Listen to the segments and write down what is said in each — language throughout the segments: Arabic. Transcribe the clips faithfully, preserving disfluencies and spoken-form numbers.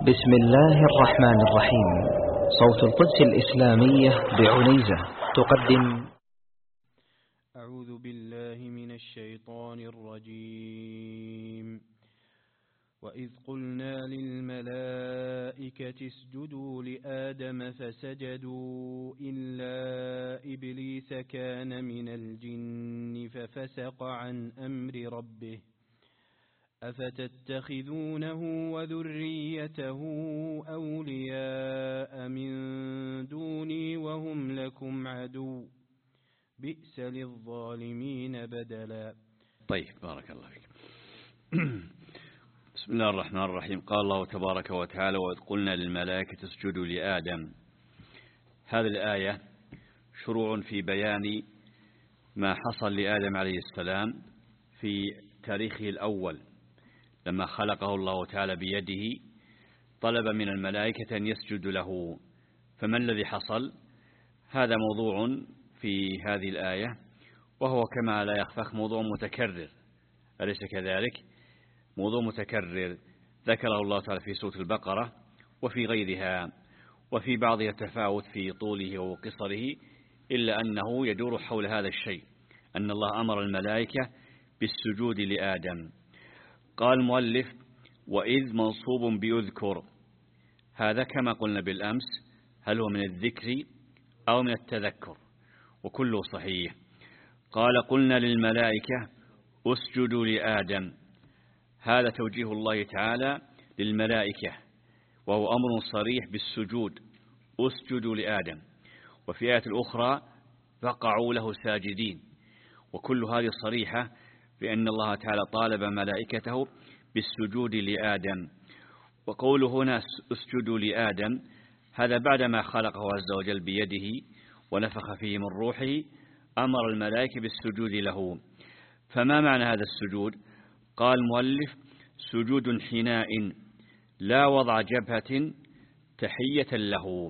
بسم الله الرحمن الرحيم. صوت القدس الإسلامية بعنيزة تقدم. أعوذ بالله من الشيطان الرجيم. وإذ قلنا للملائكة اسجدوا لآدم فسجدوا إلا إبليس كان من الجن ففسق عن أمر ربه أفتتخذونه وذريته أولياء من دوني وهم لكم عدو بئس للظالمين بدلا. طيب، بارك الله فيك. بسم الله الرحمن الرحيم. قال الله تبارك وتعالى: وإذ قلنا للملائكة اسجدوا لآدم. هذه الآية شروع في بيان ما حصل لآدم عليه السلام في تاريخه الأول لما خلقه الله تعالى بيده، طلب من الملائكة أن يسجدوا له. فما الذي حصل؟ هذا موضوع في هذه الآية، وهو كما لا يخفى موضوع متكرر، أليس كذلك؟ موضوع متكرر ذكره الله تعالى في سورة البقرة وفي غيرها، وفي بعضها تفاوت في طوله وقصره، إلا أنه يدور حول هذا الشيء، أن الله أمر الملائكة بالسجود لآدم. قال المؤلف: وإذ منصوب بيذكر، هذا كما قلنا بالأمس هل هو من الذكر أو من التذكر؟ وكله صحيح. قال: قلنا للملائكة اسجدوا لآدم، هذا توجيه الله تعالى للملائكة، وهو أمر صريح بالسجود، اسجدوا لآدم. وفي آية الأخرى: فقعوا له ساجدين. وكل هذه صريحة بأن الله تعالى طالب ملائكته بالسجود لآدم. وقول هنا اسجدوا لآدم، هذا بعدما خلقه عز وجل بيده ونفخ فيه من روحه، أمر الملائكة بالسجود له. فما معنى هذا السجود؟ قال المؤلف: سجود حناء لا وضع جبهة تحية له.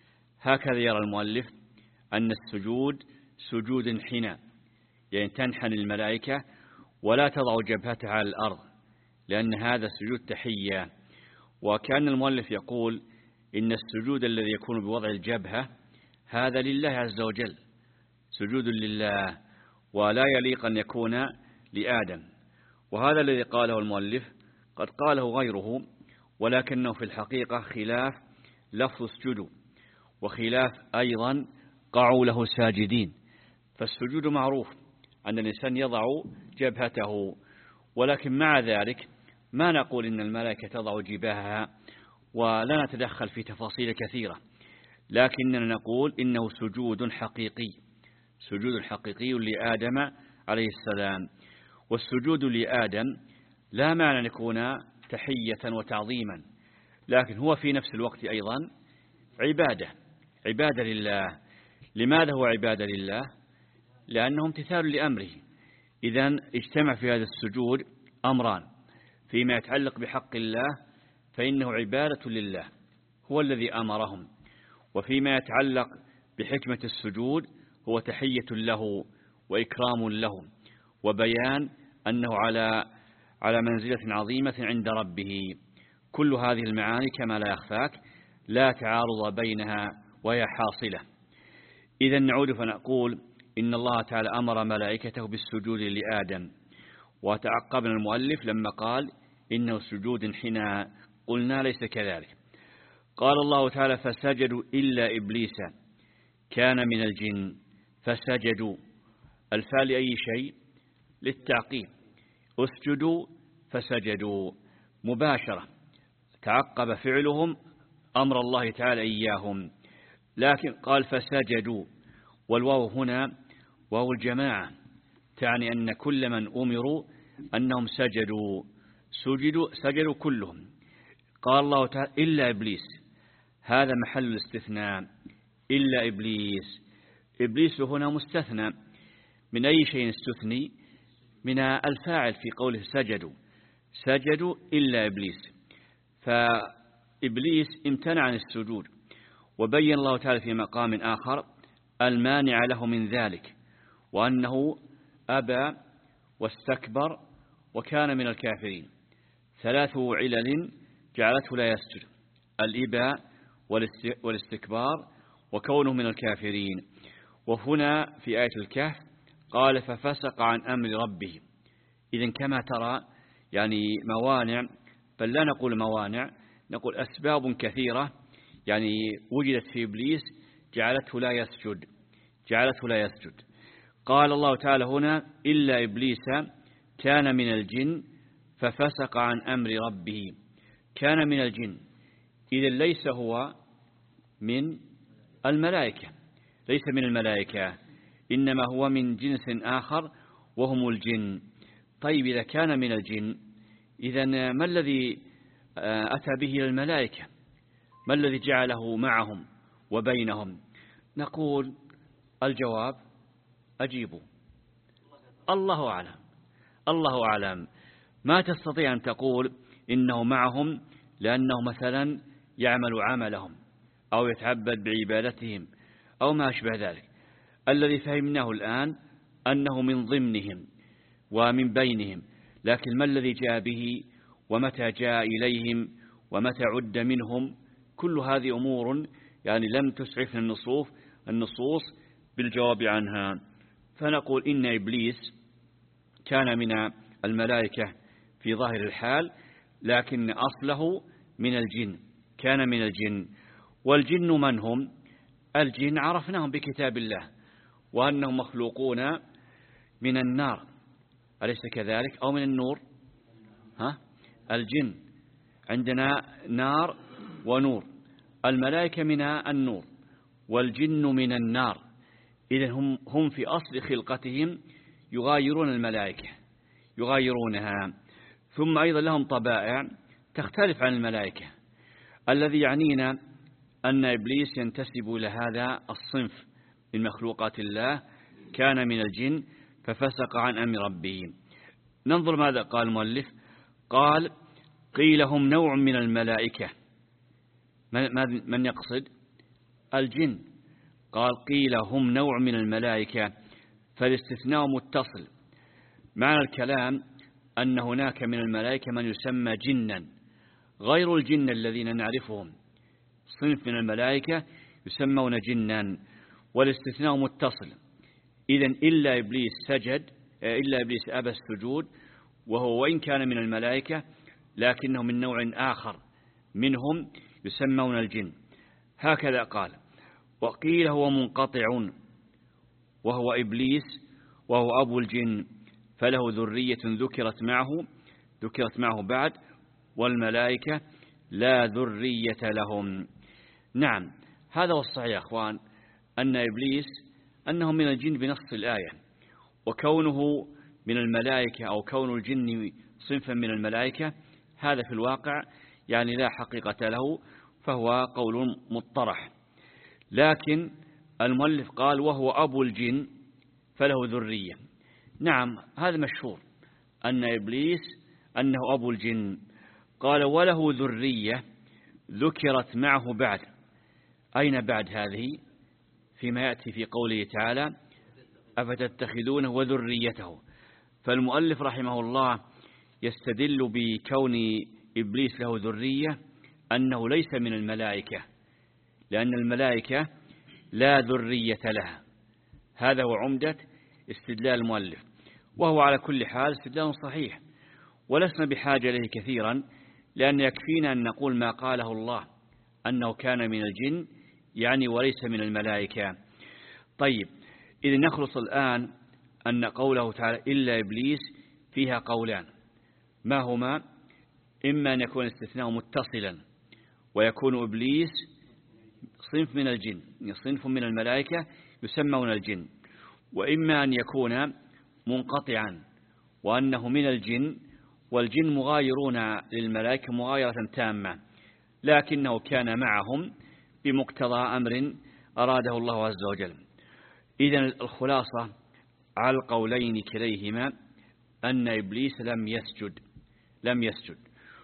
هكذا يرى المؤلف أن السجود سجود حناء، يعني تنحن الملائكة ولا تضع جبهتها على الأرض، لأن هذا سجود تحية. وكان المؤلف يقول إن السجود الذي يكون بوضع الجبهة هذا لله عز وجل، سجود لله، ولا يليق أن يكون لآدم. وهذا الذي قاله المؤلف قد قاله غيره، ولكنه في الحقيقة خلاف لفظ اسجدوا، وخلاف أيضا قعوا له ساجدين. فالسجود معروف أن الإنسان يضع جبهته، ولكن مع ذلك ما نقول إن الملائكة تضع جباهها، ولا نتدخل في تفاصيل كثيرة، لكننا نقول إنه سجود حقيقي، سجود حقيقي لآدم عليه السلام. والسجود لآدم لا معنى أن يكون تحية وتعظيما، لكن هو في نفس الوقت أيضا عبادة، عبادة لله. لماذا هو عبادة لله؟ لأنه امتثال لأمره. إذن اجتمع في هذا السجود أمران: فيما يتعلق بحق الله فإنه عبادة لله، هو الذي أمرهم، وفيما يتعلق بحكمة السجود هو تحية له وإكرام له، وبيان أنه على على منزلة عظيمة عند ربه. كل هذه المعاني كما لا يخفاك لا تعارض بينها وهي حاصلة. إذا نعود فنقول إن الله تعالى أمر ملائكته بالسجود لآدم. وتعقبنا المؤلف لما قال إنه سجود حناء، قلنا ليس كذلك. قال الله تعالى: فسجدوا إلا إبليس كان من الجن. فسجدوا، الفاء لأي شيء؟ للتعقيب. اسجدوا فسجدوا مباشرة، تعقب فعلهم أمر الله تعالى إياهم. لكن قال فسجدوا، والواو هنا واو الجماعة، تعني أن كل من أمروا أنهم سجدوا سجدوا سجدوا كلهم. قال الله تعالى: إلا إبليس، هذا محل الاستثناء، إلا إبليس. إبليس هنا مستثنى من أي شيء استثني؟ من الفاعل في قوله سجدوا، سجدوا إلا إبليس. فإبليس امتنع عن السجود، وبين الله تعالى في مقام آخر المانع له من ذلك، وأنه أبى واستكبر وكان من الكافرين. ثلاث علل جعلته لا يسجد. الإباء والاستكبار وكونه من الكافرين. وهنا في آية الكهف قال ففسق عن أمر ربه. إذن كما ترى يعني موانع، بل لا نقول موانع، نقول أسباب كثيرة يعني وجدت في إبليس جعلته لا يسجد جعلته لا يسجد. قال الله تعالى هنا إلا إبليس كان من الجن ففسق عن أمر ربه. كان من الجن، إذن ليس هو من الملائكة ليس من الملائكة إنما هو من جنس آخر وهم الجن. طيب إذا كان من الجن إذن ما الذي أتى به للملائكة؟ ما الذي جعله معهم وبينهم؟ نقول الجواب أجيبوا الله أعلم الله أعلم. ما تستطيع أن تقول إنه معهم لأنه مثلا يعمل عملهم أو يتعبد بعبادتهم أو ما أشبه ذلك. الذي فهمناه الآن أنه من ضمنهم ومن بينهم، لكن ما الذي جاء به ومتى جاء إليهم ومتى عد منهم؟ كل هذه أمور يعني لم تسعفنا النصوص النصوص بالجواب عنها. فنقول إن إبليس كان من الملائكة في ظاهر الحال، لكن أصله من الجن كان من الجن. والجن من هم؟ الجن عرفناهم بكتاب الله وأنهم مخلوقون من النار، أليس كذلك؟ أو من النور؟ ها؟ الجن عندنا نار ونور، الملائكة من النور والجن من النار. إذن هم, هم في أصل خلقتهم يغايرون الملائكة يغايرونها. ثم أيضا لهم طبائع تختلف عن الملائكة. الذي يعنينا أن إبليس ينتسب إلى هذا الصنف من مخلوقات الله، كان من الجن ففسق عن أمر ربه. ننظر ماذا قال المؤلف. قال قيل هم نوع من الملائكة. من يقصد؟ الجن. قال قيل هم نوع من الملائكة، فالاستثناء متصل. معنى الكلام أن هناك من الملائكة من يسمى جنا غير الجن الذين نعرفهم. صنف من الملائكة يسمون جنا، والاستثناء متصل. إذن إلا إبليس سجد إلا إبليس أبى السجود، وهو وإن كان من الملائكة لكنه من نوع آخر منهم يسمون الجن. هكذا قال. وقيل هو منقطع وهو إبليس وهو أبو الجن، فله ذرية ذكرت معه ذكرت معه بعد، والملائكة لا ذرية لهم. نعم، هذا هو الصحيح يا أخوان، أن إبليس أنه من الجن بنص الآية، وكونه من الملائكة أو كون الجن صنفا من الملائكة هذا في الواقع يعني لا حقيقة له، فهو قول مطرح. لكن المؤلف قال وهو أبو الجن فله ذرية. نعم، هذا مشهور أن إبليس أنه أبو الجن. قال وله ذرية ذكرت معه بعد. أين بعد هذه؟ فيما يأتي في قوله تعالى أفتتخذونه وذريته. فالمؤلف رحمه الله يستدل بكون إبليس له ذرية أنه ليس من الملائكة، لأن الملائكة لا ذرية لها. هذا هو عمدة استدلال المؤلف، وهو على كل حال استدلال صحيح، ولسنا بحاجة إليه كثيرا، لأن يكفينا أن نقول ما قاله الله أنه كان من الجن يعني وليس من الملائكة. طيب، إذا نخلص الآن أن قوله تعالى إلا إبليس فيها قولان، ما هما؟ إما أن يكون استثناء متصلا ويكون إبليس صنف من الجن، صنف من الملائكة يسمون الجن، وإما أن يكون منقطعا وأنه من الجن، والجن مغايرون للملائكة مغايرة تامة، لكنه كان معهم بمقتضى أمر أراده الله عز وجل. إذن الخلاصة على القولين كليهما أن إبليس لم يسجد لم يسجد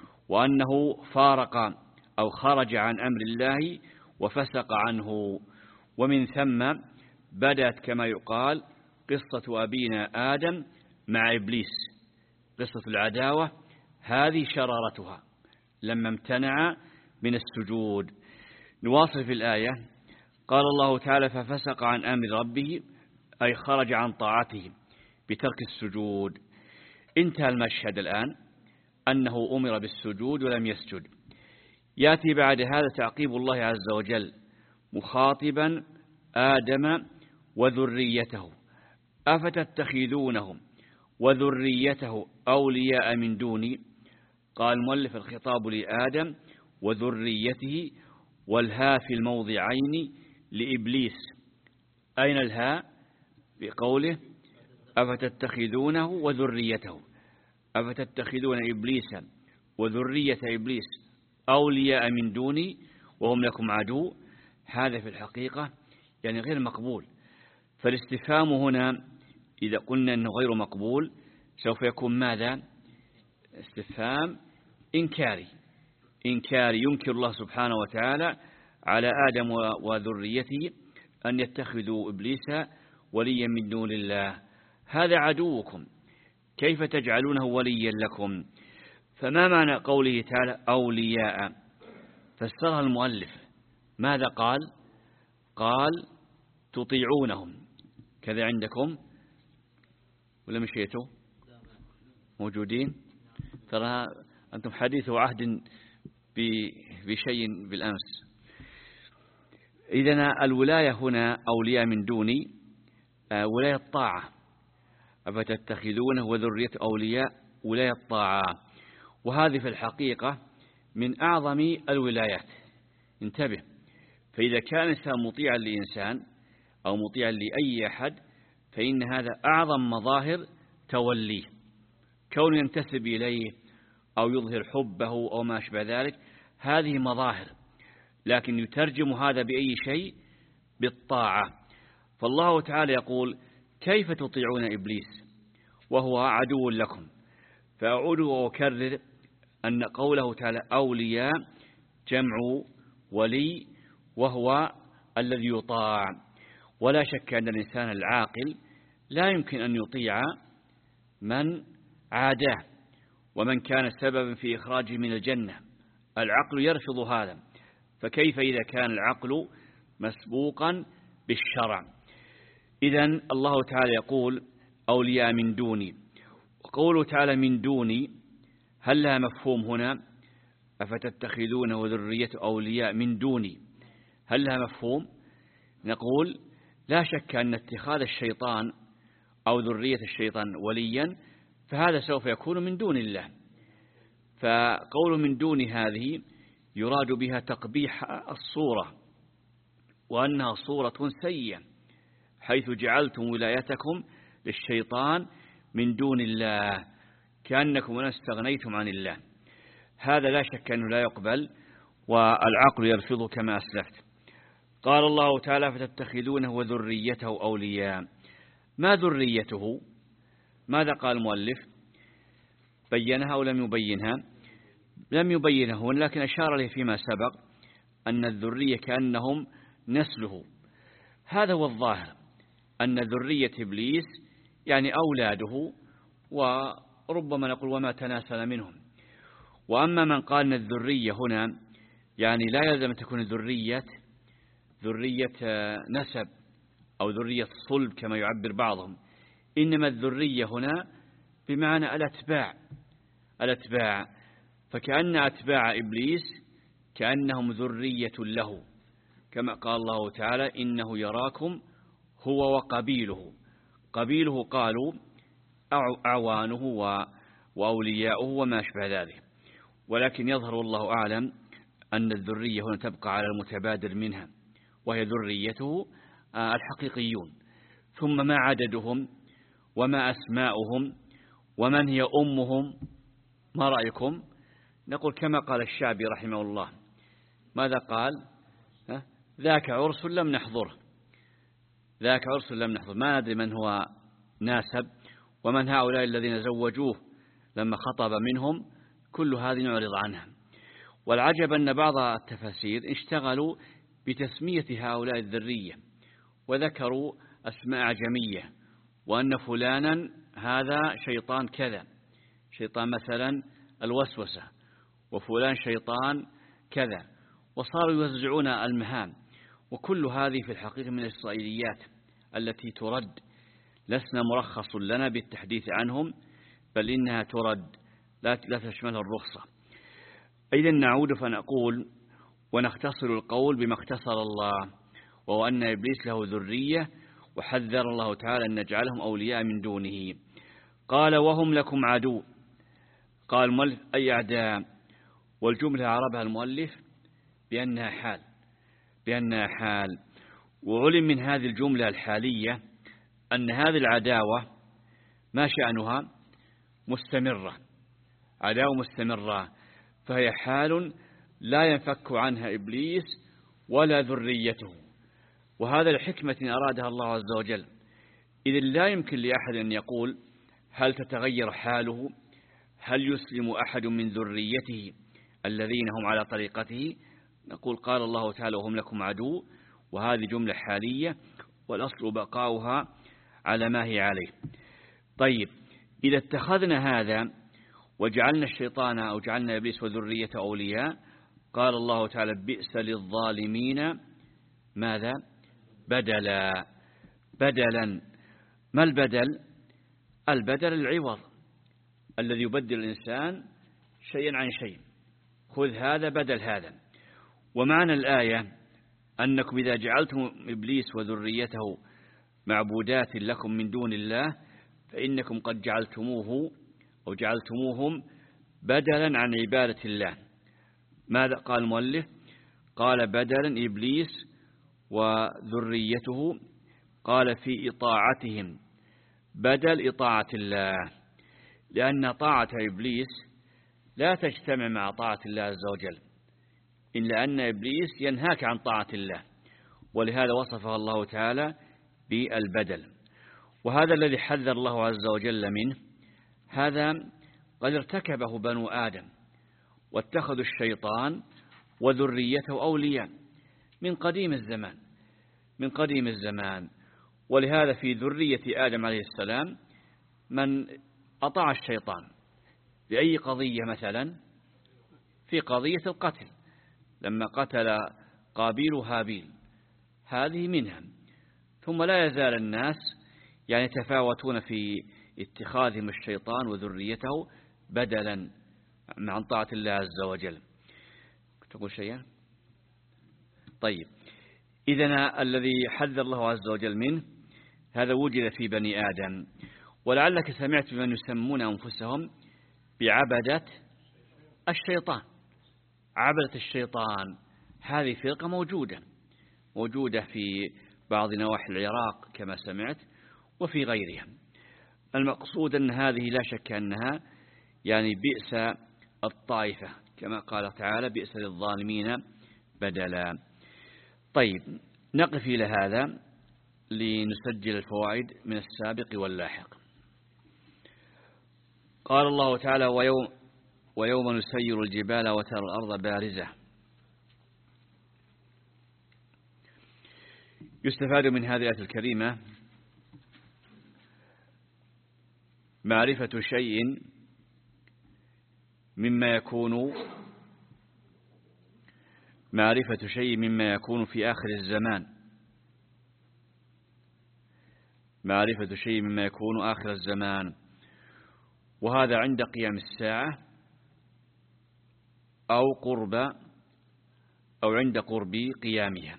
وأنه فارق أو خرج عن أمر الله وفسق عنه. ومن ثم بدأت كما يقال قصة أبينا آدم مع إبليس، قصة العداوة هذه شرارتها لما امتنع من السجود. نواصل في الآية. قال الله تعالى ففسق عن أمر ربه أي خرج عن طاعته بترك السجود. انتهى المشهد الآن أنه أمر بالسجود ولم يسجد. يأتي بعد هذا تعقيب الله عز وجل مخاطبا آدم وذريته أفتتخذونهم وذريته أولياء من دوني. قال المؤلف الخطاب لآدم وذريته والها في الموضعين لإبليس. أين الها؟ بقوله أفتتخذونه وذريته، أفتتخذون إبليس وذرية إبليس أولياء من دوني وهم لكم عدو. هذا في الحقيقة يعني غير مقبول. فالاستفهام هنا إذا قلنا أنه غير مقبول سوف يكون ماذا؟ استفهام إنكاري، إنكاري ينكر الله سبحانه وتعالى على آدم وذريته أن يتخذوا إبليس وليا من دون الله. هذا عدوكم، كيف تجعلونه وليا لكم؟ فما معنى قوله تعالى أولياء؟ فسرها المؤلف ماذا قال؟ قال تطيعونهم. كذا عندكم ولا مشيتوا موجودين؟ ترى أنتم حديث عهد بشيء بالأمس. إذن الولاية هنا أولياء من دوني ولاية طاعة. أفتتخذونه وذرية أولياء ولاية طاعة، وهذه في الحقيقة من أعظم الولايات. انتبه، فإذا كان الإنسان مطيعا لإنسان أو مطيعا لأي أحد فإن هذا أعظم مظاهر توليه، كون ينتسب إليه أو يظهر حبه أو ما أشبه ذلك، هذه مظاهر، لكن يترجم هذا بأي شيء؟ بالطاعة. فالله تعالى يقول كيف تطيعون إبليس وهو عدو لكم؟ فأعود وأكرر أن قوله تعالى أولياء جمع ولي وهو الذي يطاع. ولا شك أن الإنسان العاقل لا يمكن أن يطيع من عاداه ومن كان سببا في إخراجه من الجنة. العقل يرفض هذا، فكيف إذا كان العقل مسبوقا بالشرع؟ إذن الله تعالى يقول أولياء من دوني، وقوله تعالى من دوني هل لها مفهوم هنا؟ أفتتخذون وذرية أولياء من دوني، هل لها مفهوم؟ نقول لا شك أن اتخاذ الشيطان أو ذرية الشيطان وليا فهذا سوف يكون من دون الله. فقول من دون هذه يراد بها تقبيح الصورة، وأنها صورة سيئة، حيث جعلتم ولايتكم للشيطان من دون الله كأنكم استغنيتم عن الله. هذا لا شك أنه لا يقبل والعقل يرفضه كما أسلفت. قال الله تعالى فتتخذونه وذريته أولياء. ما ذريته؟ ماذا قال المؤلف؟ بينها أو لم يبينها؟ لم يبينه، لكن أشار له فيما سبق أن الذرية كأنهم نسله. هذا هو الظاهر، أن ذرية إبليس يعني أولاده، وربما نقول وما تناسل منهم. وأما من قال أن الذرية هنا يعني لا يلزم أن تكون ذرية ذرية نسب أو ذرية صلب كما يعبر بعضهم، إنما الذرية هنا بمعنى الأتباع الأتباع فكأن أتباع إبليس كأنهم ذرية له، كما قال الله تعالى إنه يراكم هو وقبيله. قبيله قالوا أعوانه وأولياؤه وما أشبه ذلك، ولكن يظهر الله أعلم أن الذرية هنا تبقى على المتبادر منها، وهي ذريته الحقيقيون. ثم ما عددهم وما أسماؤهم ومن هي أمهم؟ ما رأيكم؟ نقول كما قال الشعبي رحمه الله، ماذا قال؟ ذاك عرس لم نحضره، ذاك عرس لم نحضر، ما ندري من هو ناسب ومن هؤلاء الذين زوجوه لما خطب منهم، كل هذه نعرض عنها. والعجب أن بعض التفاسير اشتغلوا بتسمية هؤلاء الذرية وذكروا أسماء عجمية، وأن فلانا هذا شيطان كذا، شيطان مثلا الوسوسة، وفلان شيطان كذا، وصاروا يوزعون المهام. وكل هذه في الحقيقة من الإسرائيليات التي ترد، لسنا مرخص لنا بالتحديث عنهم، بل إنها ترد لا لا تشملها الرخصة. إذا نعود فنقول ونختصر القول بما اختصر الله، وهو أن إبليس له ذرية، وحذر الله تعالى أن نجعلهم أولياء من دونه. قال وهم لكم عدو. قال المؤلف أي أعداء، والجملة عربها المؤلف بأنها حال بأنها حال وعلم من هذه الجملة الحالية أن هذه العداوة ما شأنها مستمرة، عداوة مستمرة، فهي حال لا ينفك عنها إبليس ولا ذريته. وهذا الحكمة أرادها الله عز وجل. إذن لا يمكن لأحد أن يقول هل تتغير حاله، هل يسلم أحد من ذريته الذين هم على طريقته. نقول قال الله تعالى وهم لكم عدو، وهذه جملة حالية، والأصل بقاؤها على ما هي عليه. طيب، إذا اتخذنا هذا وجعلنا الشيطان أو جعلنا إبليس وذريته أولياء، قال الله تعالى بئس للظالمين ماذا؟ بدلا. بدلا. ما البدل؟ البدل العوض الذي يبدل الإنسان شيئا عن شيء. خذ هذا بدل هذا. ومعنى الآية أنكم إذا جعلتم إبليس وذريته معبودات لكم من دون الله، فإنكم قد جعلتموه أو جعلتموهم بدلا عن عبادة الله. ماذا قال المؤلف؟ قال بدلا إبليس وذريته، قال في إطاعتهم بدل إطاعة الله، لأن طاعة إبليس لا تجتمع مع طاعة الله عز وجل، إلا أن إبليس ينهاك عن طاعة الله، ولهذا وصفه الله تعالى بالبدل. وهذا الذي حذر الله عز وجل منه، هذا قد ارتكبه بنو آدم، واتخذوا الشيطان وذريته أولياء من قديم الزمان من قديم الزمان. ولهذا في ذرية آدم عليه السلام من أطاع الشيطان بأي قضية، مثلا في قضية القتل لما قتل قابيل هابيل، هذه منها. ثم لا يزال الناس يعني يتفاوتون في اتخاذهم الشيطان وذريته بدلا عن طاعة الله عز وجل. تقول شيئا؟ طيب، إذن الذي حذر الله عز وجل منه هذا وجد في بني آدم. ولعلك سمعت بمن يسمون أنفسهم بعبدة الشيطان. عبدة الشيطان هذه فرقة موجودة موجودة في بعض نواحي العراق كما سمعت، وفي غيرها. المقصود أن هذه لا شك أنها يعني بئس الطائفة، كما قال تعالى بئس للظالمين بدلا. طيب، نقف إلى هذا لنسجل الفوائد من السابق واللاحق. قال الله تعالى ويوم, ويوم نسير الجبال وترى الأرض بارزة. يستفاد من هذه الآية الكريمة معرفة شيء مما يكون معرفة شيء مما يكون في آخر الزمان معرفة شيء مما يكون آخر الزمان وهذا عند قيام الساعة أو قرب أو عند قرب قيامها.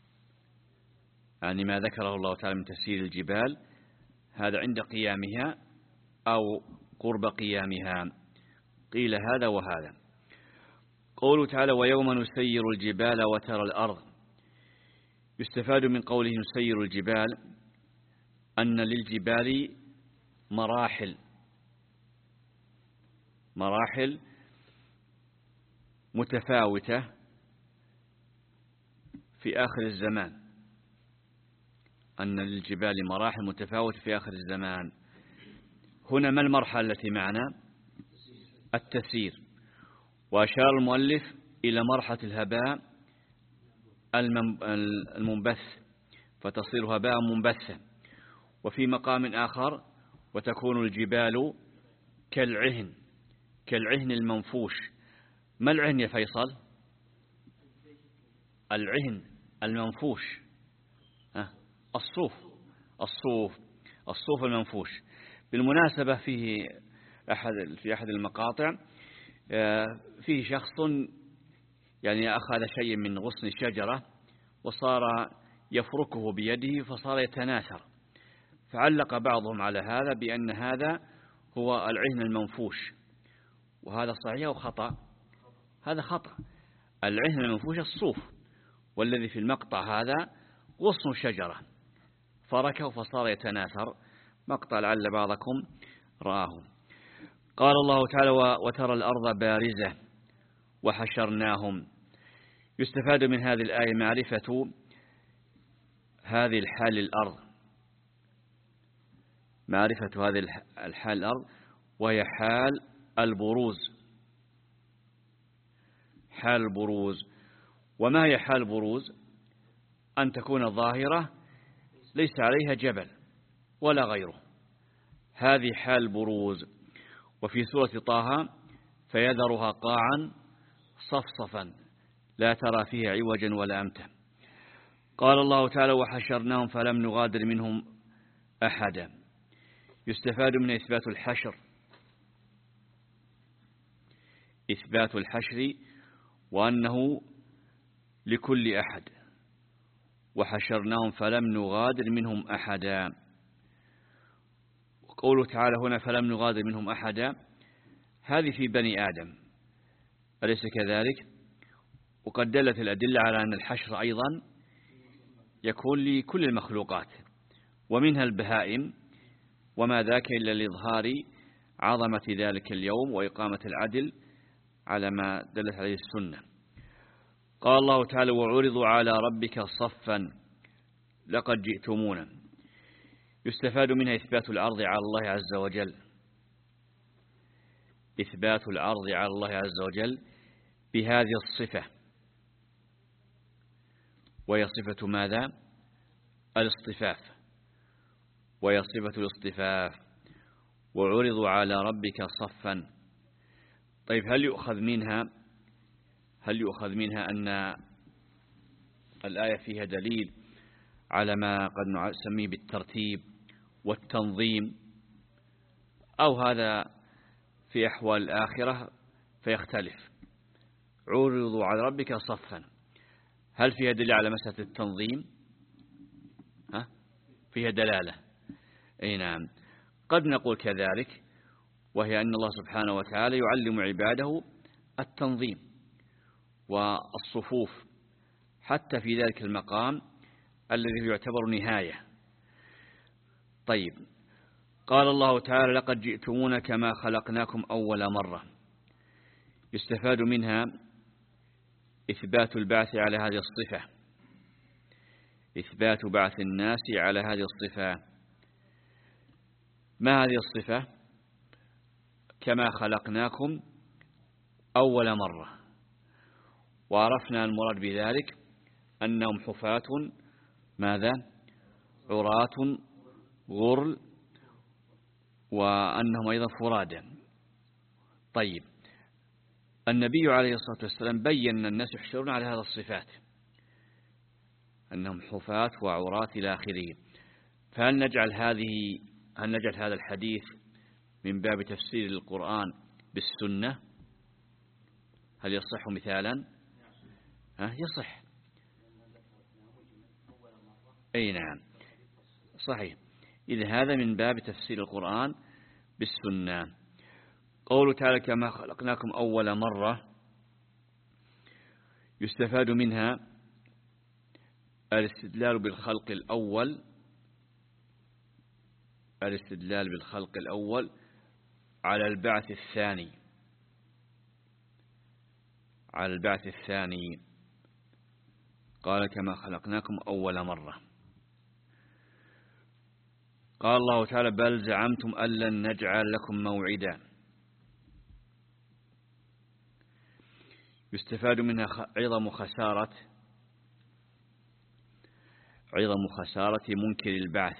يعني ما ذكره الله تعالى من تسيير الجبال هذا عند قيامها أو قرب قيامها. قيل هذا وهذا. قوله تعالى ويوم نسير الجبال وترى الأرض، يستفاد من قوله نسير الجبال أن للجبال مراحل مراحل متفاوتة في آخر الزمان أن للجبال مراحل متفاوتة في آخر الزمان. هنا ما المرحلة التي معنا؟ التسير. وأشار المؤلف إلى مرحلة الهباء المنبث فتصير هباء منبثا. وفي مقام آخر وتكون الجبال كالعهن كالعهن المنفوش. ما العهن يا فيصل؟ العهن المنفوش، الصوف الصوف الصوف المنفوش. بالمناسبة فيه أحد في أحد المقاطع فيه شخص يعني أخذ شيء من غصن الشجرة وصار يفركه بيده فصار يتناثر، فعلق بعضهم على هذا بأن هذا هو العهن المنفوش، وهذا صحيح وخطأ. هذا خطأ. العهن المنفوش الصوف، والذي في المقطع هذا غصن الشجرة فركه فصار يتناثر. مقطع لعل بعضكم رآه. قال الله تعالى: وترى الأرض بارزة وحشرناهم. يستفاد من هذه الآية معرفة هذه الحال الأرض، معرفة هذه الحال الأرض وهي حال البروز، حال البروز. وما هي حال البروز؟ أن تكون ظاهرة ليس عليها جبل ولا غيره، هذه حال البروز. وفي سورة طه: فيذرها قاعا صفصفا لا ترى فيها عوجا ولا أمتا. قال الله تعالى: وحشرناهم فلم نغادر منهم أحدا. يستفاد من إثبات الحشر، إثبات الحشر وأنه لكل أحد. وحشرناهم فلم نغادر منهم أحدا. قوله تعالى هنا فلم نغادر منهم أحدا، هذه في بني آدم، أليس كذلك؟ وقد دلت الأدلة على أن الحشر أيضا يكون لكل المخلوقات، ومنها البهائم، وما ذاك إلا لإظهار عظمة ذلك اليوم وإقامة العدل على ما دلت عليه السنة. قال الله تعالى: وعرضوا على ربك صفا لقد جئتمونا. يستفاد منها إثبات العرض على الله عز وجل، إثبات العرض على الله عز وجل بهذه الصفة، وهي صفة ماذا؟ الاصطفاف، وهي صفة الاصطفاف. وعرضوا على ربك صفا. طيب هل يؤخذ منها هل يؤخذ منها أن الآية فيها دليل على ما قد نسميه بالترتيب والتنظيم، أو هذا في أحوال الآخرة فيختلف؟ عرضوا على ربك صفا، هل فيها دليل على مسألة التنظيم؟ ها؟ فيها دلالة، أي نعم. قد نقول كذلك، وهي أن الله سبحانه وتعالى يعلم عباده التنظيم والصفوف حتى في ذلك المقام الذي يعتبر نهاية. طيب، قال الله تعالى: لقد جئتمونا كما خلقناكم أول مرة. يستفاد منها إثبات البعث على هذه الصفة، إثبات بعث الناس على هذه الصفة. ما هذه الصفة؟ كما خلقناكم أول مرة. وعرفنا المراد بذلك أنهم حفاة ماذا؟ عراة غرل، وأنهم أيضا فرادا. طيب، النبي عليه الصلاة والسلام بين أن الناس يحشرون على هذه الصفات، أنهم حفاة وعراة إلى آخره. فهل نجعل هذه هل نجعل هذا الحديث من باب تفسير القرآن بالسنة؟ هل يصح مثالا؟ ها يصح. أي نعم، صحيح. إذا هذا من باب تفسير القرآن بالسنة. قوله تعالى: كما خلقناكم أول مرة. يستفاد منها الاستدلال بالخلق الأول، الاستدلال بالخلق الأول على البعث الثاني، على البعث الثاني. قال: كما خلقناكم أول مرة. قال الله تعالى: بل زعمتم أن لن نجعل لكم موعدا. يستفاد منها عظم خسارة عظم خسارة منكر البعث،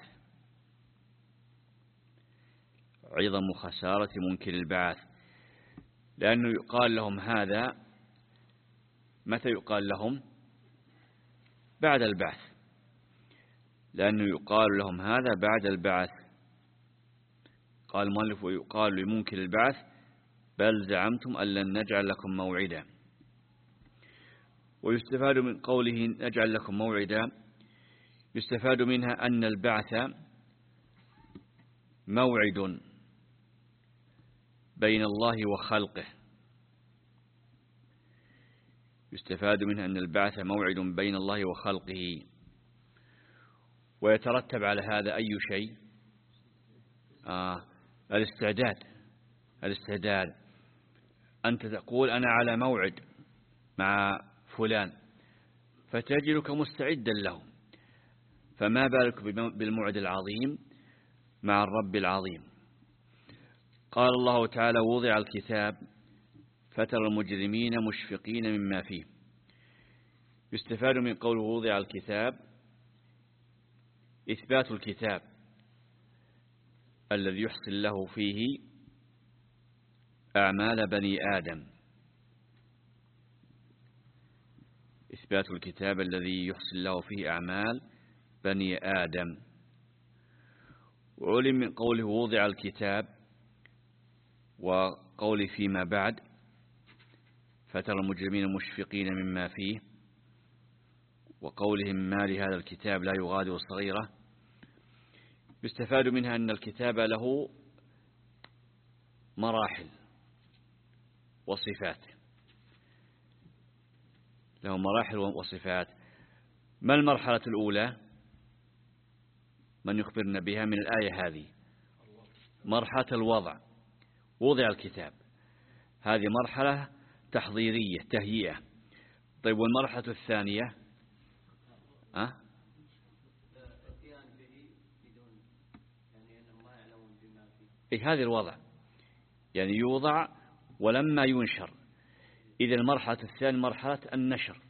عظم خسارة منكر البعث، لأنه يقال لهم هذا. متى يقال لهم؟ بعد البعث، لأنه يقال لهم هذا بعد البعث. قال المؤلف ويقال لمنكر البعث بل زعمتم أن لن نجعل لكم موعدا. ويستفاد من قوله نجعل لكم موعدا، يستفاد منها أن البعث موعد بين الله وخلقه. يستفاد منها أن البعث موعد بين الله وخلقه. ويترتب على هذا أي شيء؟ آه الاستعداد. الاستعداد أنت تقول أنا على موعد مع فلان فتجدك مستعدا له، فما بالك بالموعد العظيم مع الرب العظيم. قال الله تعالى وضع الكتاب فترى المجرمين مشفقين مما فيه. يستفاد من قوله وضع الكتاب إثبات الكتاب الذي يحصل له فيه أعمال بني آدم. إثبات الكتاب الذي يحصل له فيه أعمال بني آدم. وعلم من قوله وضع الكتاب وقوله فيما بعد فترى المجرمين مشفقين مما فيه، وقولهم ما لهذا الكتاب لا يغادر صغيرة، يستفاد منها أن الكتاب له مراحل وصفات. له مراحل وصفات. ما المرحلة الأولى؟ من يخبرنا بها من الآية هذه؟ مرحلة الوضع، وضع الكتاب، هذه مرحلة تحضيرية تهيئة. طيب والمرحلة الثانية؟ أه؟ إيه هذه الوضع، يعني يوضع ولما ينشر. إذا المرحلة الثانية مرحلة النشر،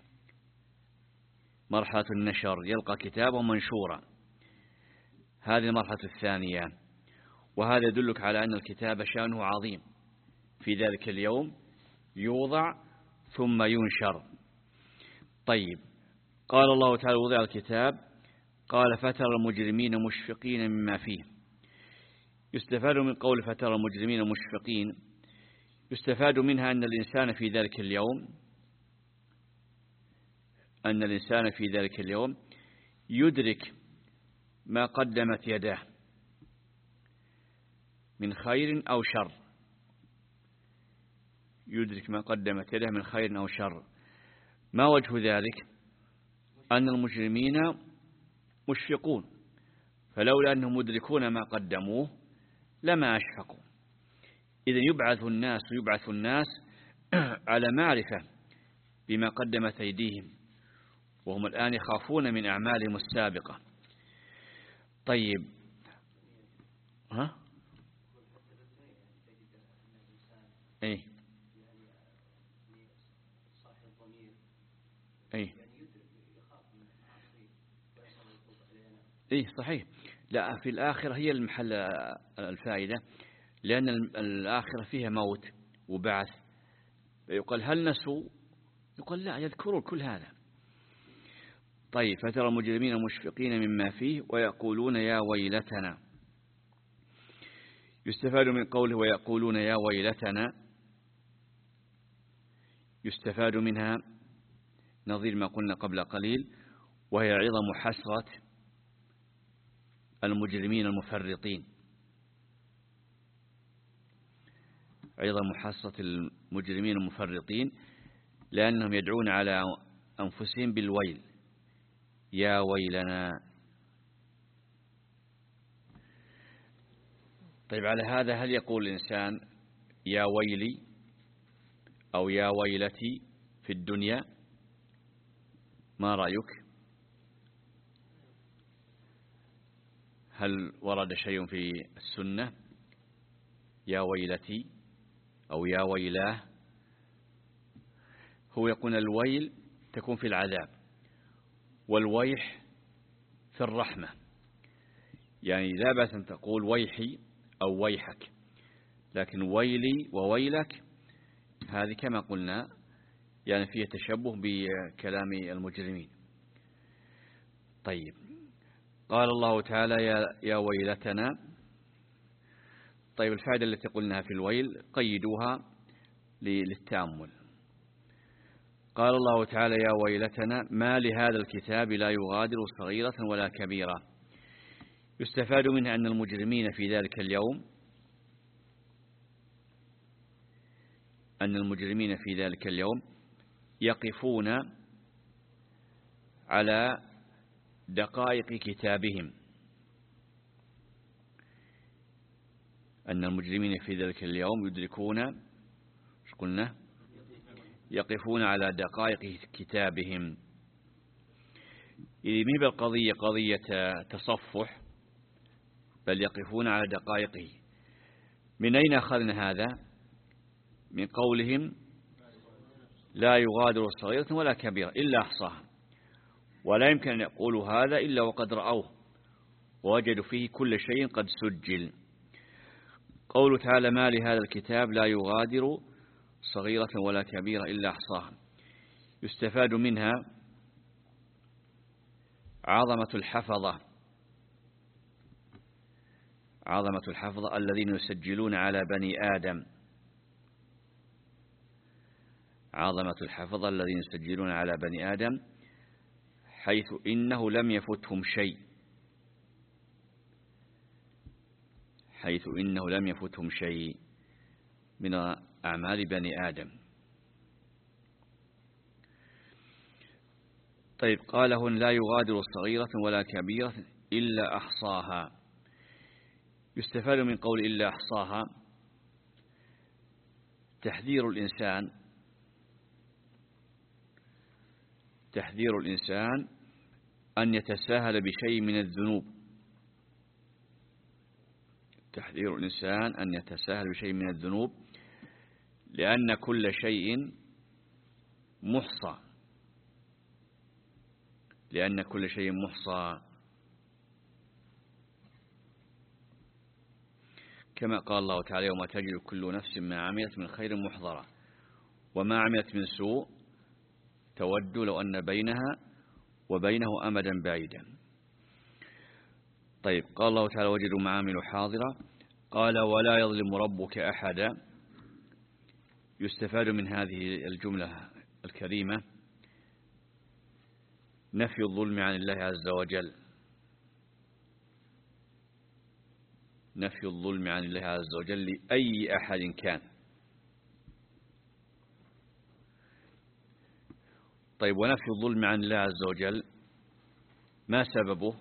مرحلة النشر يلقى كتابه منشورا، هذه المرحلة الثانية. وهذا يدلك على أن الكتاب شأنه عظيم. في ذلك اليوم يوضع ثم ينشر. طيب قال الله تعالى وضع الكتاب، قال فترى المجرمين مشفقين مما فيه. يستفاد من قول فترى المجرمين مشفقين، يستفاد منها أن الإنسان في ذلك اليوم أن الإنسان في ذلك اليوم يدرك ما قدمت يداه من خير أو شر، يدرك ما قدمت يده من خير أو شر. ما وجه ذلك؟ أن المجرمين مشفقون، فلولا أنهم مدركون ما قدموه لما أشفقوا. إذن يبعث الناس يبعث الناس على معرفة بما قدمت أيديهم، وهم الآن يخافون من أعمالهم السابقة. طيب ها؟ أي أي إيه صحيح. لا في الآخرة هي المحل الفائدة، لأن الآخرة فيها موت وبعث. يقال هل نسوا؟ يقال لا، يذكرون كل هذا. طيب فترى المجرمين مشفقين مما فيه ويقولون يا ويلتنا. يستفاد من قوله ويقولون يا ويلتنا، يستفاد منها نظير ما قلنا قبل قليل، وهي عظم حسرة المجرمين المفرطين. عظم حسرة المجرمين المفرطين، لأنهم يدعون على أنفسهم بالويل، يا ويلنا. طيب على هذا هل يقول الإنسان يا ويلي أو يا ويلتي في الدنيا؟ ما رأيك؟ هل ورد شيء في السنة يا ويلتي أو يا ويلاه؟ هو يقول الويل تكون في العذاب والويح في الرحمة، يعني لا بأس أن تقول ويحي أو ويحك، لكن ويلي وويلك هذه كما قلنا يعني فيها تشبه بكلام المجرمين. طيب، قال الله تعالى يا, يا ويلتنا. طيب، الفائدة التي قلناها في الويل قيدوها للتأمل. قال الله تعالى يا ويلتنا ما لهذا الكتاب لا يغادر صغيرة ولا كبيرة. يستفاد منها أن المجرمين في ذلك اليوم أن المجرمين في ذلك اليوم يقفون على دقائق كتابهم. أن المجرمين في ذلك اليوم يدركون ايش قلنا يقفون على دقائق كتابهم. إذا ما بالقضية قضية تصفح، بل يقفون على دقائقه. من أين أخذنا هذا؟ من قولهم لا يغادر صغيرة ولا كبيرة إلا أحصاها. ولا يمكن أن يقولوا هذا إلا وقد رأوه ووجدوا فيه كل شيء قد سجل. قوله تعالى ما لهذا الكتاب لا يغادر صغيرة ولا كبيرة إلا أحصاها. يستفاد منها عظمة الحفظة عظمة الحفظة الذين يسجلون على بني آدم عظمة الحفظة الذين يسجلون على بني آدم حيث إنه لم يفتهم شيء حيث إنه لم يفتهم شيء من أعمال بني آدم. طيب، قال هن لا يغادر صغيرة ولا كبيرة إلا أحصاها. يستفاد من قول إلا أحصاها تحذير الإنسان تحذير الإنسان أن يتساهل بشيء من الذنوب تحذير الإنسان أن يتساهل بشيء من الذنوب لأن كل شيء محصى لأن كل شيء محصى كما قال الله تعالى يوم تجد كل نفس ما عملت من خير محضرة وما عملت من سوء تود لو أن بينها وبينه أمدا بعيدا. طيب، قال الله تعالى وجدوا ما عملوا حاضرة. قال ولا يظلم ربك أحدا. يستفاد من هذه الجملة الكريمة نفي الظلم عن الله عز وجل نفي الظلم عن الله عز وجل لأي أحد كان. طيب، ونفي الظلم عن الله عز وجل ما سببه؟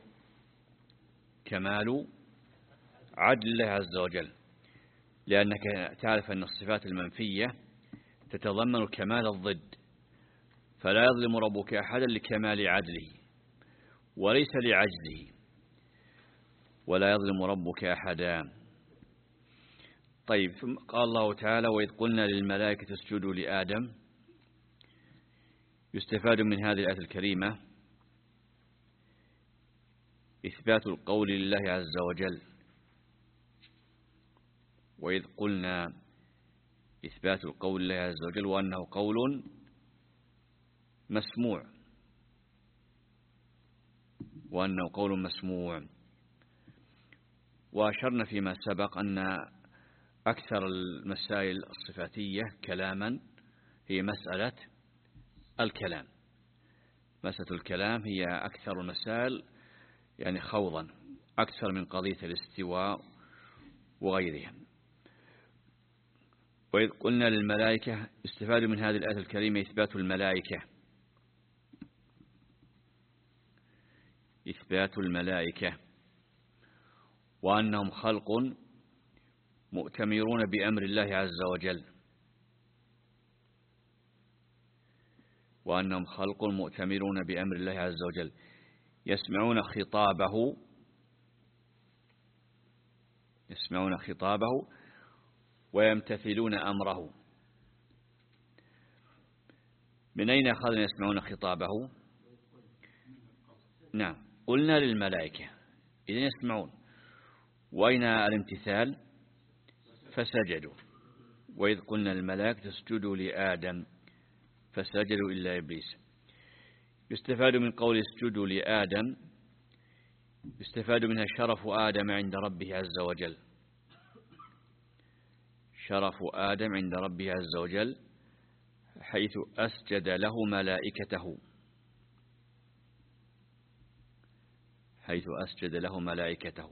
كمال عدل الله عز وجل، لأنك تعرف أن الصفات المنفية تتضمن كمال الضد، فلا يظلم ربك أحدا لكمال عدله وليس لعجزه. ولا يظلم ربك أحدا. طيب، ثم قال الله تعالى وإذ قلنا للملائكة اسجدوا لآدم. يستفاد من هذه الآية الكريمة إثبات القول لله عز وجل. وإذ قلنا إثبات القول لله عز وجل وأنه قول مسموع وأنه قول مسموع. وأشرنا فيما سبق أن أكثر المسائل الصفاتية كلاما هي مسألة الكلام مسألة الكلام هي أكثر المسائل يعني خوضا أكثر من قضية الاستواء وغيرها. وإذ قلنا للملائكة استفاد من هذه الآية الكريمة إثبات الملائكة إثبات الملائكة وأنهم خلق مؤتمرون بأمر الله عز وجل وأنهم خلق مؤتمرون بأمر الله عز وجل يسمعون خطابه يسمعون خطابه ويمتثلون أمره. من أين أخذنا يسمعون خطابه؟ نعم، قلنا للملائكة إذن يسمعون. وأين الامتثال؟ فسجدوا. وإذ قلنا للملائكة اسجدوا لآدم فسجدوا إلا إبليس. يستفاد من قول اسجدوا لآدم، يستفاد منها شرف آدم عند ربه عز وجل، شرف آدم عند ربه عز وجل حيث أسجد له ملائكته، حيث أسجد له ملائكته.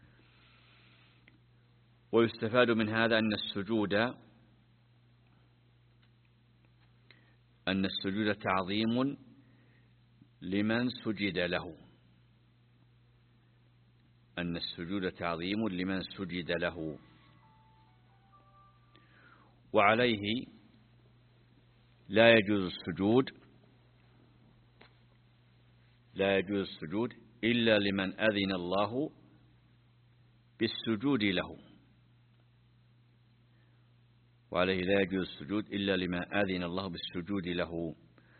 ويستفاد من هذا أن السجود أن السجود تعظيم لمن سجد له، أن السجود تعظيم لمن سجد له. وعليه لا يجوز السجود لا يجوز السجود إلا لمن أذن الله بالسجود له، وعليه لا يجوز السجود إلا لمن أذن الله بالسجود له.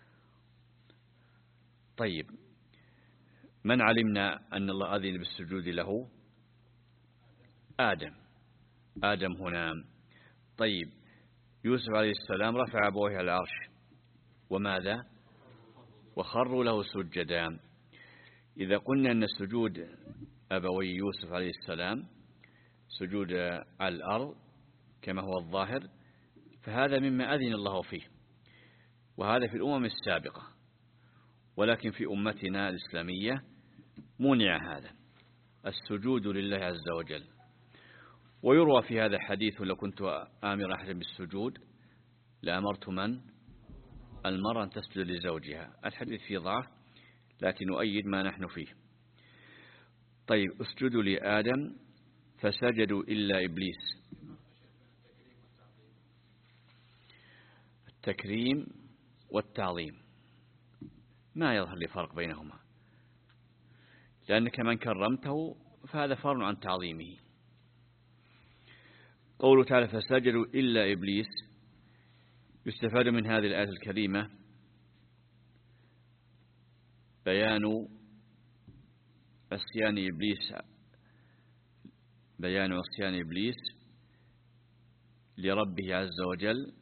طيب، من علمنا أن الله أذن بالسجود له؟ آدم آدم هنا. طيب، يوسف عليه السلام رفع أبويه على العرش وماذا؟ وخروا له سجدا. إذا قلنا أن سجود أبوي يوسف عليه السلام سجود على الأرض كما هو الظاهر، فهذا مما أذن الله فيه، وهذا في الأمم السابقة، ولكن في أمتنا الإسلامية منع هذا السجود لله عز وجل. ويروى في هذا حديث لو كنت آمر أحد بالسجود لأمرت من؟ المرأة أن تسجد لزوجها. الحديث فيه ضعف لكن يؤيد ما نحن فيه. طيب، اسجدوا لآدم فسجدوا إلا إبليس. التكريم والتعظيم ما يظهر لي فرق بينهما، لأنك من كرمته فهذا فرع عن تعظيمه. قوله تعالى فسجدوا إلا إبليس، يستفاد من هذه الآية الكريمة بيان عصيان إبليس بيان عصيان إبليس لربه عز وجل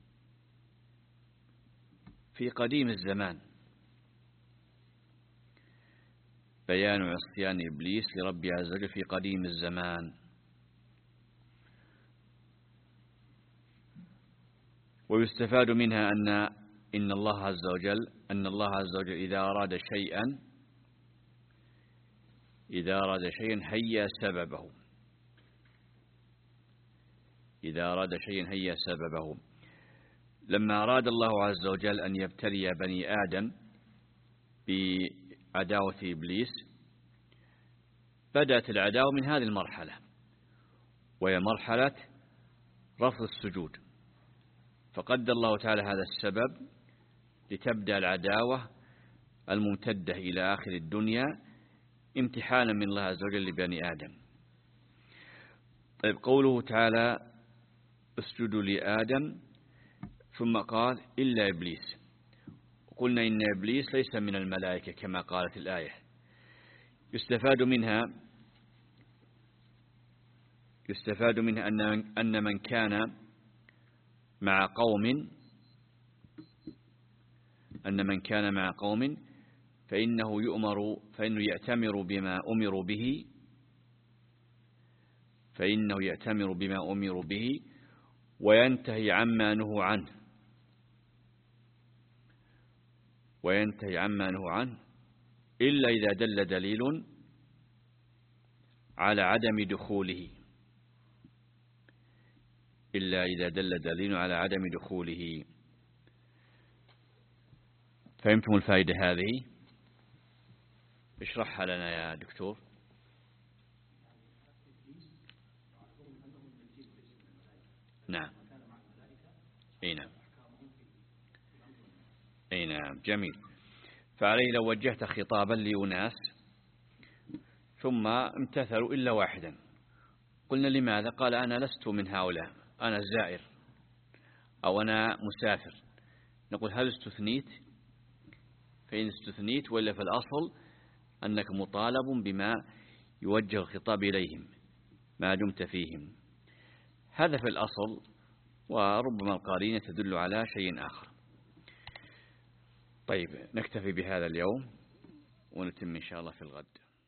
في قديم الزمان، بيان عصيان إبليس لربه عز وجل في قديم الزمان. ويستفاد منها أن إن الله عز وجل أن الله عز وجل إذا أراد شيئا إذا أراد شيئا هيا سببه إذا أراد شيئا هيا سببه. لما أراد الله عز وجل أن يبتلي بني آدم بعداوة إبليس بدأت العداوة من هذه المرحلة، وهي مرحلة رفض السجود، فقدر الله تعالى هذا السبب لتبدأ العداوة الممتدة إلى آخر الدنيا امتحانا من الله عز وجل لبني آدم. طيب، قوله تعالى اسجدوا لآدم ثم قال إلا إبليس، وقلنا إن إبليس ليس من الملائكة كما قالت الآية. يستفاد منها يستفاد منها أن أن من كان مع قوم أن من كان مع قوم فإنه يؤمر فإنه يأتمر بما أمر به فإنه يأتمر بما أمر به وينتهي عما نهوا عنه وينتهي عما نهوا عنه إلا إذا دل دليل على عدم دخوله إلا إذا دل دليل على عدم دخوله. فهمتم الفائدة هذه؟ اشرحها لنا يا دكتور. نعم اي نعم اي نعم جميل. فعليه لو وجهت خطابا لأناس ثم امتثلوا إلا واحدا، قلنا لماذا؟ قال أنا لست من هؤلاء، أنا زائر أو أنا مسافر. نقول هل استثنيت؟ فإن استثنيت وإلا في الأصل أنك مطالب بما يوجه الخطاب إليهم ما دمت فيهم. هذا في الأصل، وربما القرينة تدل على شيء آخر. طيب نكتفي بهذا اليوم ونتم إن شاء الله في الغد.